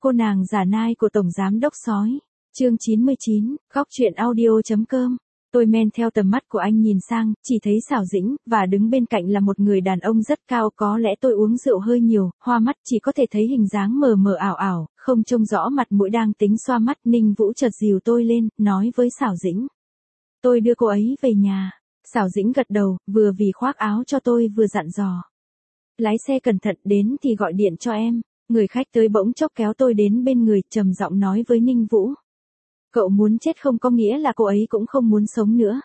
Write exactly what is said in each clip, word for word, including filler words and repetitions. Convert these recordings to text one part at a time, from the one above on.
Cô nàng giả nai của Tổng Giám Đốc Sói. Chương chín mươi chín, góc chuyện audio.com. Tôi men theo tầm mắt của anh nhìn sang, chỉ thấy Sảo Dĩnh, và đứng bên cạnh là một người đàn ông rất cao. Có lẽ tôi uống rượu hơi nhiều, hoa mắt, chỉ có thể thấy hình dáng mờ mờ ảo ảo, không trông rõ mặt mũi. Đang tính xoa mắt, Ninh Vũ chợt dìu tôi lên, nói với Sảo Dĩnh: tôi đưa cô ấy về nhà. Sảo Dĩnh gật đầu, vừa vì khoác áo cho tôi vừa dặn dò: lái xe cẩn thận, đến thì gọi điện cho em. Người khách tới bỗng chốc kéo tôi đến bên người, trầm giọng nói với Ninh Vũ: cậu muốn chết không có nghĩa là cô ấy cũng không muốn sống nữa.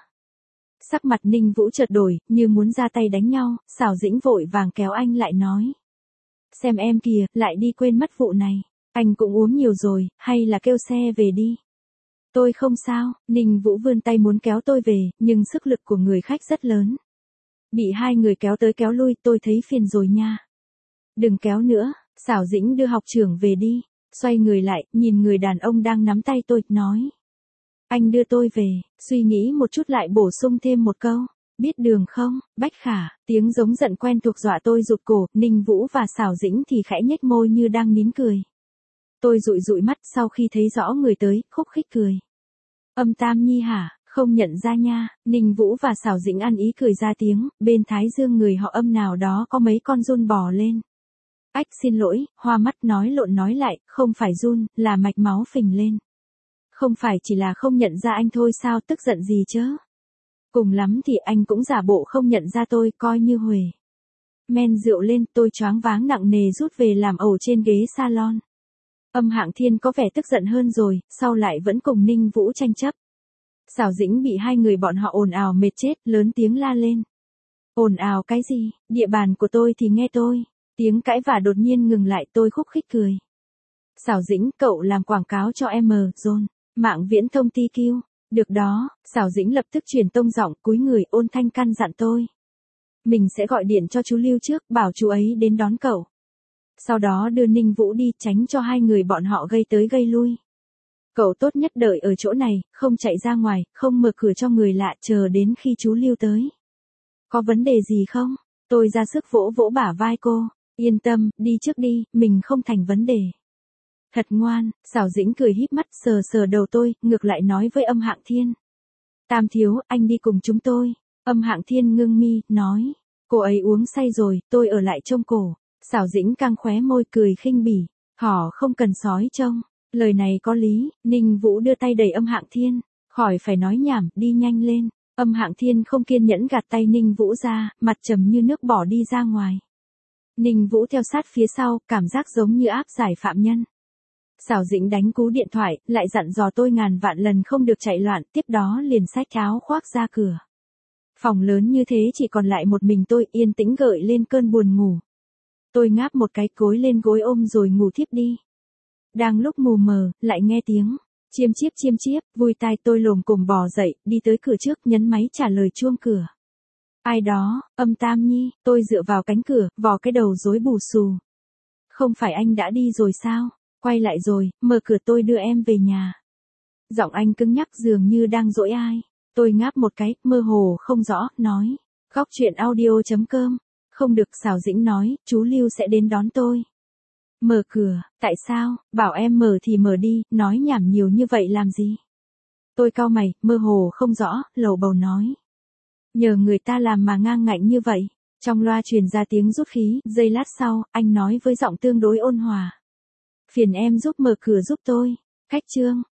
Sắc mặt Ninh Vũ chợt đổi, như muốn ra tay đánh nhau. Sảo Dĩnh vội vàng kéo anh lại nói: xem em kìa, lại đi quên mất vụ này. Anh cũng uống nhiều rồi, hay là kêu xe về đi. Tôi không sao. Ninh Vũ vươn tay muốn kéo tôi về, nhưng sức lực của người khách rất lớn. Bị hai người kéo tới kéo lui, tôi thấy phiền rồi nha. Đừng kéo nữa. Sảo Dĩnh đưa học trưởng về đi. Xoay người lại, nhìn người đàn ông đang nắm tay tôi, nói: anh đưa tôi về. Suy nghĩ một chút lại bổ sung thêm một câu: biết đường không, Bách Khả. Tiếng giống giận quen thuộc dọa tôi rụt cổ. Ninh Vũ và Sảo Dĩnh thì khẽ nhếch môi như đang nín cười. Tôi dụi dụi mắt, sau khi thấy rõ người tới, khúc khích cười: Âm Tam Nhi hả, không nhận ra nha. Ninh Vũ và Sảo Dĩnh ăn ý cười ra tiếng. Bên thái dương người họ Âm nào đó có mấy con giun bò lên. Ách, xin lỗi. Hoa mắt nói lộn nói lại, không phải giun, là mạch máu phình lên. Không phải chỉ là không nhận ra anh thôi sao, tức giận gì chớ. Cùng lắm thì anh cũng giả bộ không nhận ra tôi, coi như huề. Men rượu lên, tôi choáng váng nặng nề rút về làm ẩu trên ghế salon. Âm Hạng Thiên có vẻ tức giận hơn rồi, sau lại vẫn cùng Ninh Vũ tranh chấp. Sảo Dĩnh bị hai người bọn họ ồn ào mệt chết, lớn tiếng la lên: ồn ào cái gì, địa bàn của tôi thì nghe tôi. Tiếng cãi vả đột nhiên ngừng lại, tôi khúc khích cười. Sảo Dĩnh, cậu làm quảng cáo cho em Zone, mạng viễn thông tê quy. Được đó. Sảo Dĩnh lập tức chuyển tông giọng, cúi người ôn thanh căn dặn tôi: mình sẽ gọi điện cho chú Lưu trước, bảo chú ấy đến đón cậu. Sau đó đưa Ninh Vũ đi, tránh cho hai người bọn họ gây tới gây lui. Cậu tốt nhất đợi ở chỗ này, không chạy ra ngoài, không mở cửa cho người lạ, chờ đến khi chú Lưu tới. Có vấn đề gì không? Tôi ra sức vỗ vỗ bả vai cô. Yên tâm, đi trước đi, mình không thành vấn đề. Thật ngoan. Sảo Dĩnh cười híp mắt, sờ sờ đầu tôi, ngược lại nói với Âm Hạng Thiên: Tam thiếu, anh đi cùng chúng tôi. Âm Hạng Thiên ngưng mi, nói: cô ấy uống say rồi, tôi ở lại trông cổ. Sảo Dĩnh căng khóe môi cười khinh bỉ: họ không cần sói trông. Lời này có lý. Ninh Vũ đưa tay đẩy Âm Hạng Thiên: khỏi phải nói nhảm, đi nhanh lên. Âm Hạng Thiên không kiên nhẫn gạt tay Ninh Vũ ra, mặt trầm như nước bỏ đi ra ngoài. Ninh Vũ theo sát phía sau, cảm giác giống như áp giải phạm nhân. Sảo Dĩnh đánh cú điện thoại, lại dặn dò tôi ngàn vạn lần không được chạy loạn, tiếp đó liền xách áo khoác ra cửa. Phòng lớn như thế chỉ còn lại một mình tôi, yên tĩnh gợi lên cơn buồn ngủ. Tôi ngáp một cái, gối lên gối ôm rồi ngủ thiếp đi. Đang lúc mù mờ, lại nghe tiếng chiêm chiếp chiêm chiếp, vui tai. Tôi lồm cồm bò dậy, đi tới cửa trước, nhấn máy trả lời chuông cửa. Ai đó? Âm Tam Nhi. Tôi dựa vào cánh cửa, vò cái đầu rối bù xù. Không phải anh đã đi rồi sao? Quay lại rồi, mở cửa, tôi đưa em về nhà. Giọng anh cứng nhắc dường như đang dỗi ai. Tôi ngáp một cái, mơ hồ không rõ, nói: góc chuyện audio.com. Không được. Sảo Dĩnh nói: chú Lưu sẽ đến đón tôi. Mở cửa? Tại sao? Bảo em mở thì mở đi, nói nhảm nhiều như vậy làm gì? Tôi cau mày, mơ hồ không rõ, lầu bầu nói: nhờ người ta làm mà ngang ngạnh như vậy. Trong loa truyền ra tiếng rút khí. Giây lát sau, anh nói với giọng tương đối ôn hòa: phiền em giúp mở cửa giúp tôi. Khách trương.